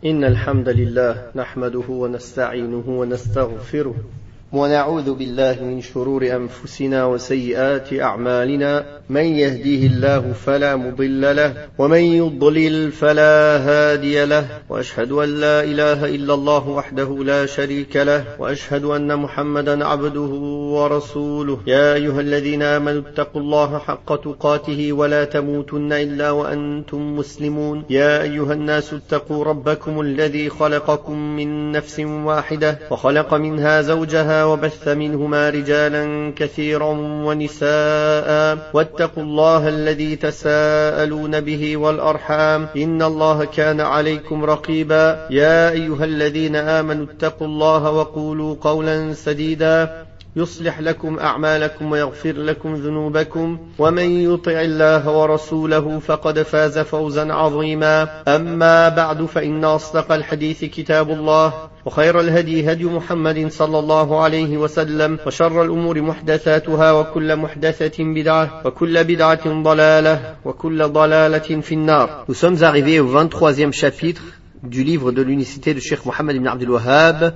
إن الحمد لله نحمده ونستعينه ونستغفره ونعوذ بالله من شرور أنفسنا وسيئات أعمالنا من يهديه الله فلا مضل له ومن يضلل فلا هادي له وأشهد أن لا إله إلا الله وحده لا شريك له وأشهد أن محمدا عبده ورسوله يا أيها الذين آمنوا اتقوا الله حق تقاته ولا تموتن إلا وأنتم مسلمون يا أيها الناس اتقوا ربكم الذي خلقكم من نفس واحدة وخلق منها زوجها وبث منهما رجالا كثيرا ونساء واتقوا الله الذي تساءلون به والأرحام إن الله كان عليكم رقيبا يا أيها الذين آمنوا اتقوا الله وقولوا قولا سديدا يصلح لكم أعمالكم ويغفر لكم ذنوبكم ومن يطع الله ورسوله فقد فاز فوزا عظيما أما بعد فإن أصدق الحديث كتاب الله وخير الهدي هدي محمد صلى الله عليه وسلم وشر الأمور محدثاتها وكل محدثة بدعة وكل بدعة ضلالة وكل ضلالة في النار. Nous sommes arrivés au 23e chapitre du livre de l'unicité de Cheikh Mohammed ibn Abdul Wahhab,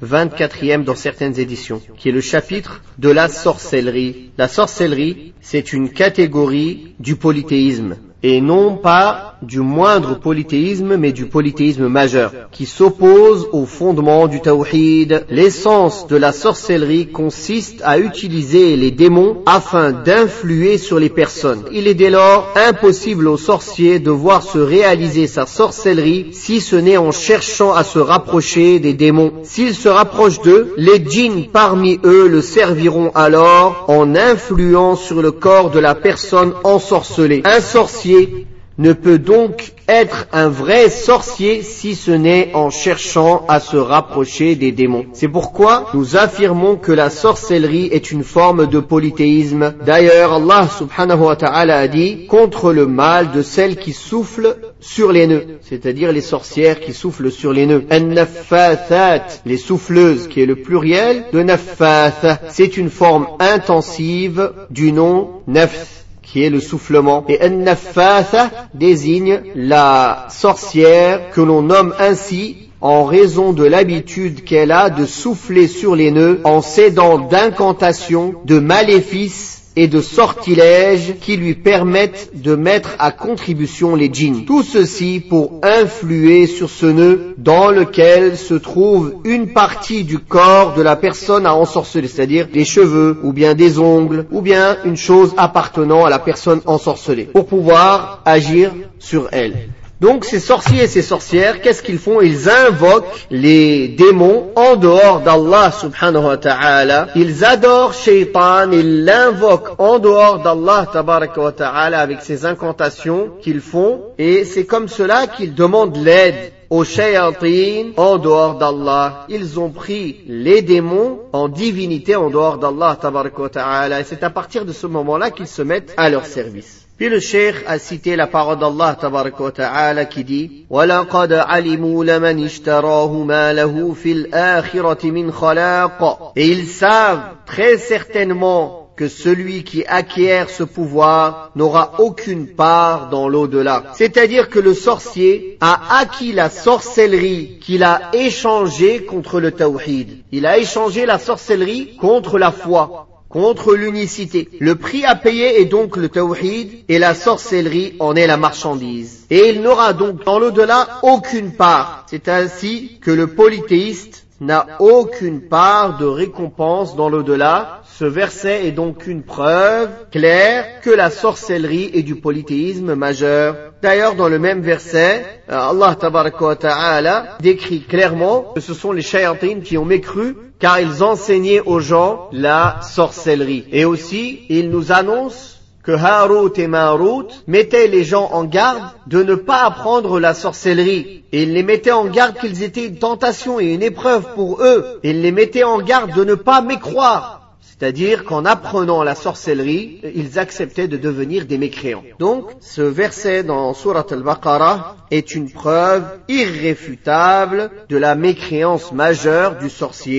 24e dans certaines éditions, qui est le chapitre de la sorcellerie. La sorcellerie, c'est une catégorie du polythéisme, et non pas du moindre polythéisme, mais du polythéisme majeur, qui s'oppose au fondement du tawhid. L'essence de la sorcellerie consiste à utiliser les démons afin d'influer sur les personnes. Il est dès lors impossible au sorcier de voir se réaliser sa sorcellerie si ce n'est en cherchant à se rapprocher des démons. S'il se rapproche d'eux, les djinns parmi eux le serviront alors en influant sur le corps de la personne ensorcelée. Un sorcier ne peut donc être un vrai sorcier si ce n'est en cherchant à se rapprocher des démons. C'est pourquoi nous affirmons que la sorcellerie est une forme de polythéisme. D'ailleurs, Allah subhanahu wa ta'ala a dit contre le mal de celles qui soufflent sur les nœuds, c'est-à-dire les sorcières qui soufflent sur les nœuds. An-naffathat, les souffleuses, qui est le pluriel de naffatha. C'est une forme intensive du nom nafth, qui est le soufflement. Et an-naffatha désigne la sorcière que l'on nomme ainsi en raison de l'habitude qu'elle a de souffler sur les nœuds en s'aidant d'incantations, de maléfices et de sortilèges qui lui permettent de mettre à contribution les djinns. Tout ceci pour influer sur ce nœud dans lequel se trouve une partie du corps de la personne à ensorceler, c'est-à-dire des cheveux, ou bien des ongles, ou bien une chose appartenant à la personne ensorcelée, pour pouvoir agir sur elle. Donc ces sorciers et ces sorcières, qu'est-ce qu'ils font? Ils invoquent les démons en dehors d'Allah subhanahu wa ta'ala. Ils adorent Shaitan, ils l'invoquent en dehors d'Allah tabaraka wa ta'ala avec ces incantations qu'ils font. Et c'est comme cela qu'ils demandent l'aide aux shayatin en dehors d'Allah. Ils ont pris les démons en divinité en dehors d'Allah tabaraka wa ta'ala. Et c'est à partir de ce moment-là qu'ils se mettent à leur service. Puis le cheikh a cité la parole d'Allah tabaraka wa ta'ala qui dit وَلَقَدْ عَلِمُوا لَمَنِ اشْتَرَاهُ مَا لَهُ فِي الْآخِرَةِ مِنْ خَلَاقٍ. Et ils savent très certainement que celui qui acquiert ce pouvoir n'aura aucune part dans l'au-delà. C'est-à-dire que le sorcier a acquis la sorcellerie qu'il a échangée contre le tawhid. Il a échangé la sorcellerie contre la foi, contre l'unicité. Le prix à payer est donc le tawhid et la sorcellerie en est la marchandise. Et il n'aura donc dans l'au-delà aucune part. C'est ainsi que le polythéiste n'a aucune part de récompense dans l'au-delà. Ce verset est donc une preuve claire que la sorcellerie est du polythéisme majeur. D'ailleurs, dans le même verset, Allah tabaraka wa ta'ala décrit clairement que ce sont les shayatines qui ont mécru car ils enseignaient aux gens la sorcellerie. Et aussi, il nous annonce que Harut et Marut mettaient les gens en garde de ne pas apprendre la sorcellerie. Et ils les mettaient en garde qu'ils étaient une tentation et une épreuve pour eux. Et ils les mettaient en garde de ne pas mécroire. C'est-à-dire qu'en apprenant la sorcellerie, ils acceptaient de devenir des mécréants. Donc, ce verset dans Surat al-Baqarah est une preuve irréfutable de la mécréance majeure du sorcier.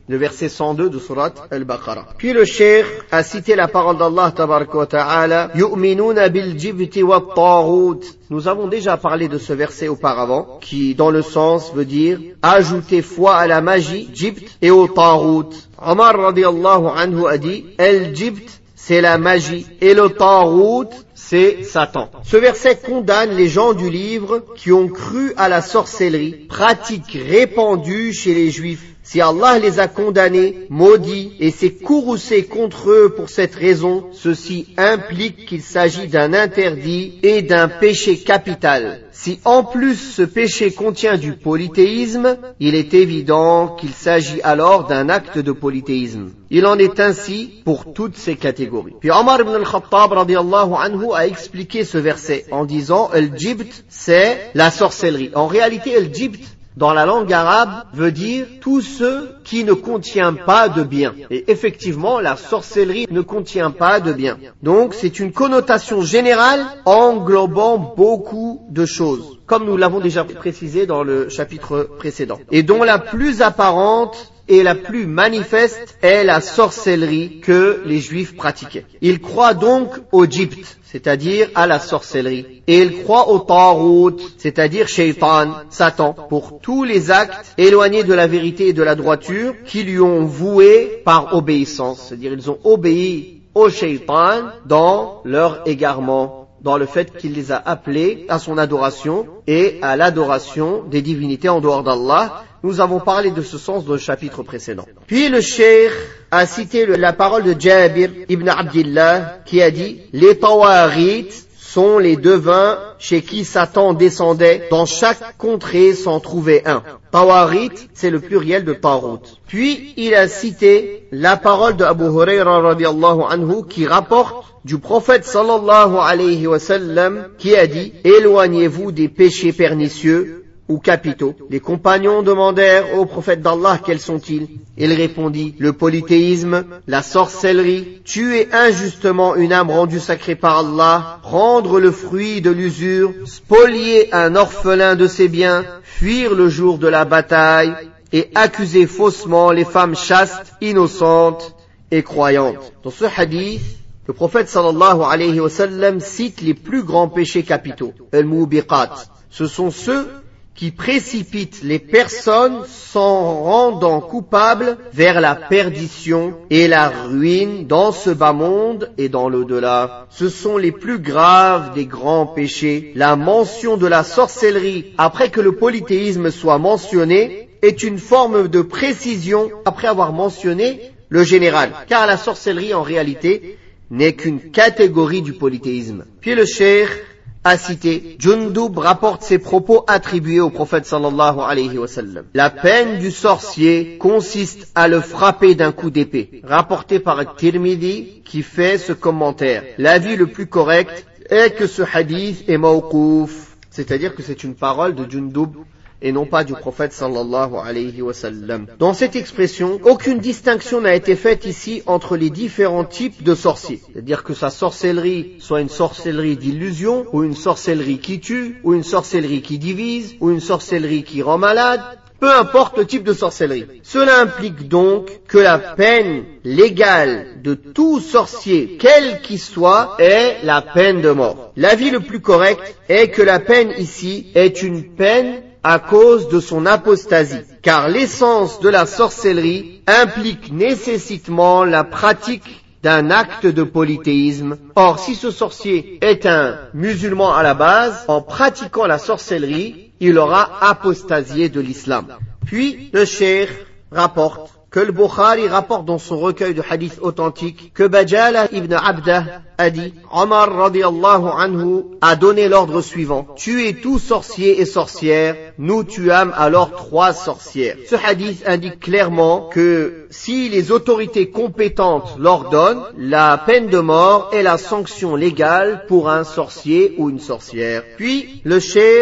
Le verset 102 de Surat Al-Baqarah. Puis le cheikh a cité la parole d'Allah tabaraka wa ta'ala, yu'minuna bil jibti wa at-taghut. Nous avons déjà parlé de ce verset auparavant, qui dans le sens veut dire ajouter foi à la magie, jibt, et au taghut. Omar radiyallahu anhu a dit, al-jibt, c'est la magie, et le taghut, c'est Satan. Ce verset condamne les gens du livre qui ont cru à la sorcellerie, pratique répandue chez les Juifs. Si Allah les a condamnés, maudits et s'est courroucé contre eux pour cette raison, ceci implique qu'il s'agit d'un interdit et d'un péché capital. Si en plus ce péché contient du polythéisme, il est évident qu'il s'agit alors d'un acte de polythéisme. Il en est ainsi pour toutes ces catégories. Puis Omar ibn al-Khattab radiyallahu anhu a expliqué ce verset en disant al-jibt, c'est la sorcellerie. En réalité, al-jibt dans la langue arabe veut dire tout ce qui ne contient pas de bien. Et effectivement, la sorcellerie ne contient pas de bien. Donc c'est une connotation générale englobant beaucoup de choses, comme nous l'avons déjà précisé dans le chapitre précédent, et dont la plus apparente et la plus manifeste est la sorcellerie que les Juifs pratiquaient. Ils croient donc au jibt, c'est-à-dire à la sorcellerie, et ils croient au taghut, c'est-à-dire shaitan, Satan, pour tous les actes éloignés de la vérité et de la droiture qui lui ont voué par obéissance, c'est-à-dire ils ont obéi au shaitan dans leur égarement, dans le fait qu'il les a appelés à son adoration et à l'adoration des divinités en dehors d'Allah. Nous avons parlé de ce sens dans le chapitre précédent. Puis le cheikh a cité la parole de Jabir ibn Abdillah qui a dit « Les tawaghit sont les devins chez qui Satan descendait. Dans chaque contrée s'en trouvait un. » Tawaghit, c'est le pluriel de taghut. Puis il a cité la parole de Abu Huraira radiyallahu anhu qui rapporte du prophète sallallahu alayhi wa sallam qui a dit « Éloignez-vous des péchés pernicieux ou capitaux. » Les compagnons demandèrent au prophète d'Allah quels sont-ils. Il répondit, le polythéisme, la sorcellerie, tuer injustement une âme rendue sacrée par Allah, prendre le fruit de l'usure, spolier un orphelin de ses biens, fuir le jour de la bataille et accuser faussement les femmes chastes, innocentes et croyantes. Dans ce hadith, le prophète sallallahu alayhi wa sallam cite les plus grands péchés capitaux, al-mubiqat. Ce sont ceux qui précipitent les personnes s'en rendant coupables vers la perdition et la ruine dans ce bas monde et dans l'au-delà. Ce sont les plus graves des grands péchés. La mention de la sorcellerie après que le polythéisme soit mentionné est une forme de précision après avoir mentionné le général, car la sorcellerie en réalité n'est qu'une catégorie du polythéisme. Puis le cheikh a cité, Jundub rapporte ses propos attribués au prophète sallallahu alayhi wa sallam. La peine du sorcier consiste à le frapper d'un coup d'épée. Rapporté par Tirmidhi qui fait ce commentaire. L'avis le plus correct est que ce hadith est mawqouf, c'est-à-dire que c'est une parole de Jundub et non pas du prophète sallallahu alayhi wa sallam. Dans cette expression, aucune distinction n'a été faite ici entre les différents types de sorciers. C'est-à-dire que sa sorcellerie soit une sorcellerie d'illusion, ou une sorcellerie qui tue, ou une sorcellerie qui divise, ou une sorcellerie qui rend malade. Peu importe le type de sorcellerie. Cela implique donc que la peine légale de tout sorcier, quel qu'il soit, est la peine de mort. L'avis le plus correct est que la peine ici est une peine à cause de son apostasie, car l'essence de la sorcellerie implique nécessairement la pratique d'un acte de polythéisme. Or, si ce sorcier est un musulman à la base, en pratiquant la sorcellerie, il aura apostasié de l'islam. Puis, le cheikh rapporte que le Bukhari rapporte dans son recueil de hadiths authentiques que Bajala ibn Abdah a dit, Omar radiyallahu anhu a donné l'ordre suivant, tuez tout sorcier et sorcière, nous tuâmes alors 3 sorcières. Ce hadith indique clairement que si les autorités compétentes l'ordonnent, la peine de mort est la sanction légale pour un sorcier ou une sorcière. Puis le cheikh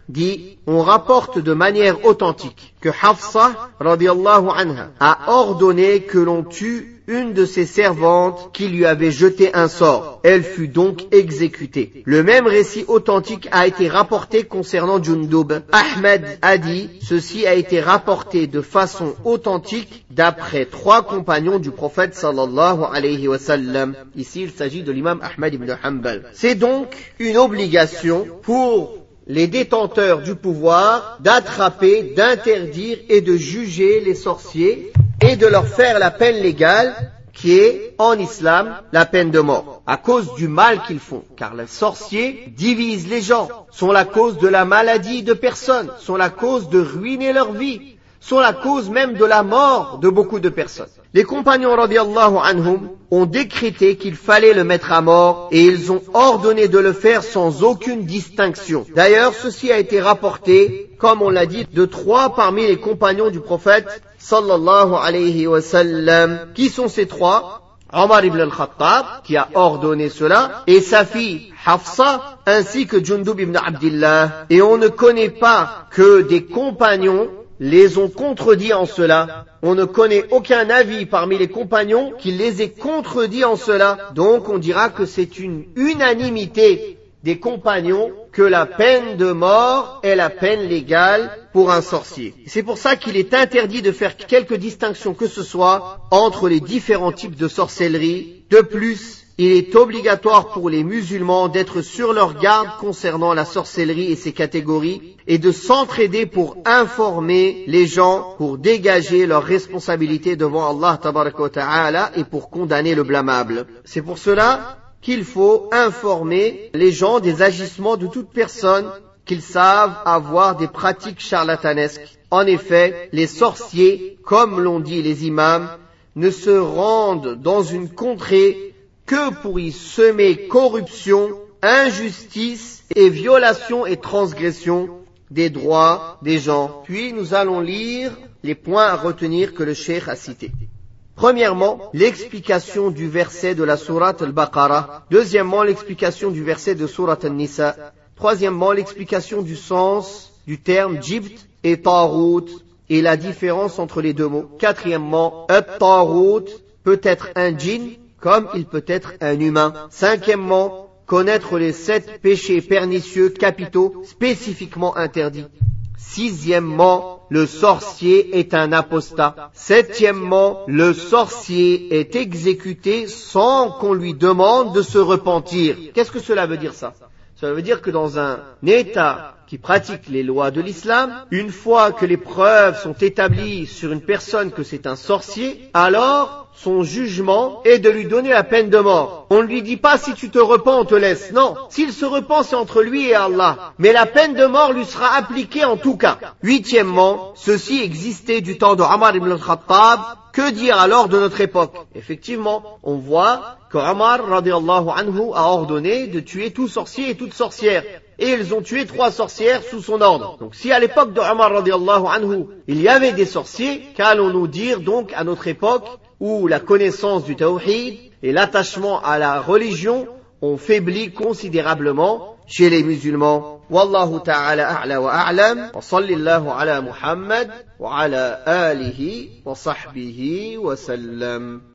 dit, on rapporte de manière authentique que Hafsa, radiyallahu anha, a ordonné que l'on tue une de ses servantes qui lui avait jeté un sort. Elle fut donc exécutée. Le même récit authentique a été rapporté concernant Jundub. Ahmed a dit, ceci a été rapporté de façon authentique d'après 3 compagnons du prophète sallallahu alayhi wa sallam. Ici, il s'agit de l'imam Ahmed ibn Hanbal. C'est donc une obligation pour les détenteurs du pouvoir d'attraper, d'interdire et de juger les sorciers et de leur faire la peine légale qui est en islam la peine de mort à cause du mal qu'ils font, car les sorciers divisent les gens, sont la cause de la maladie de personnes, sont la cause de ruiner leur vie, sont la cause même de la mort de beaucoup de personnes. Les compagnons radiyallahu anhum ont décrété qu'il fallait le mettre à mort et ils ont ordonné de le faire sans aucune distinction. D'ailleurs, ceci a été rapporté, comme on l'a dit, de 3 parmi les compagnons du prophète sallallahu alayhi wa sallam. Qui sont ces 3? Omar ibn al-Khattab, qui a ordonné cela, et sa fille Hafsa, ainsi que Jundub ibn Abdillah. Et on ne connaît pas que des compagnons les ont contredits en cela. On ne connaît aucun avis parmi les compagnons qui les ait contredits en cela. Donc on dira que c'est une unanimité des compagnons que la peine de mort est la peine légale pour un sorcier. C'est pour ça qu'il est interdit de faire quelque distinction que ce soit entre les différents types de sorcellerie. De plus, il est obligatoire pour les musulmans d'être sur leur garde concernant la sorcellerie et ses catégories et de s'entraider pour informer les gens, pour dégager leurs responsabilités devant Allah tabaraka wa ta'ala et pour condamner le blâmable. C'est pour cela qu'il faut informer les gens des agissements de toute personne qu'ils savent avoir des pratiques charlatanesques. En effet, les sorciers, comme l'ont dit les imams, ne se rendent dans une contrée que pour y semer corruption, injustice et violation et transgression des droits des gens. Puis nous allons lire les points à retenir que le cheikh a cités. Premièrement, l'explication du verset de la sourate Al-Baqarah. Deuxièmement, l'explication du verset de sourate An-Nisa. Troisièmement, l'explication du sens du terme jibt et tarout et la différence entre les deux mots. Quatrièmement, at-tarout peut être un djinn comme il peut être un humain. Cinquièmement, connaître les 7 péchés pernicieux capitaux spécifiquement interdits. Sixièmement, le sorcier est un apostat. Septièmement, le sorcier est exécuté sans qu'on lui demande de se repentir. Qu'est-ce que cela veut dire ça? Cela veut dire que dans un État qui pratique les lois de l'islam, une fois que les preuves sont établies sur une personne que c'est un sorcier, alors son jugement est de lui donner la peine de mort. On ne lui dit pas si tu te repens on te laisse, non. S'il se repent c'est entre lui et Allah. Mais la peine de mort lui sera appliquée en tout cas. Huitièmement, ceci existait du temps de Omar ibn al-Khattab. Que dire alors de notre époque? Effectivement, on voit que Omar radiyallahu anhu a ordonné de tuer tout sorcier et toute sorcière. Et ils ont tué 3 sorcières sous son ordre. Donc si à l'époque de Omar radiyallahu anhu, il y avait des sorciers, qu'allons-nous dire donc à notre époque où la connaissance du tawhid et l'attachement à la religion ont faibli considérablement chez les musulmans. Wallahu ta'ala a'la wa a'lam wa sallallahu ala Muhammad wa ala alihi wa sahbihi wa sallam.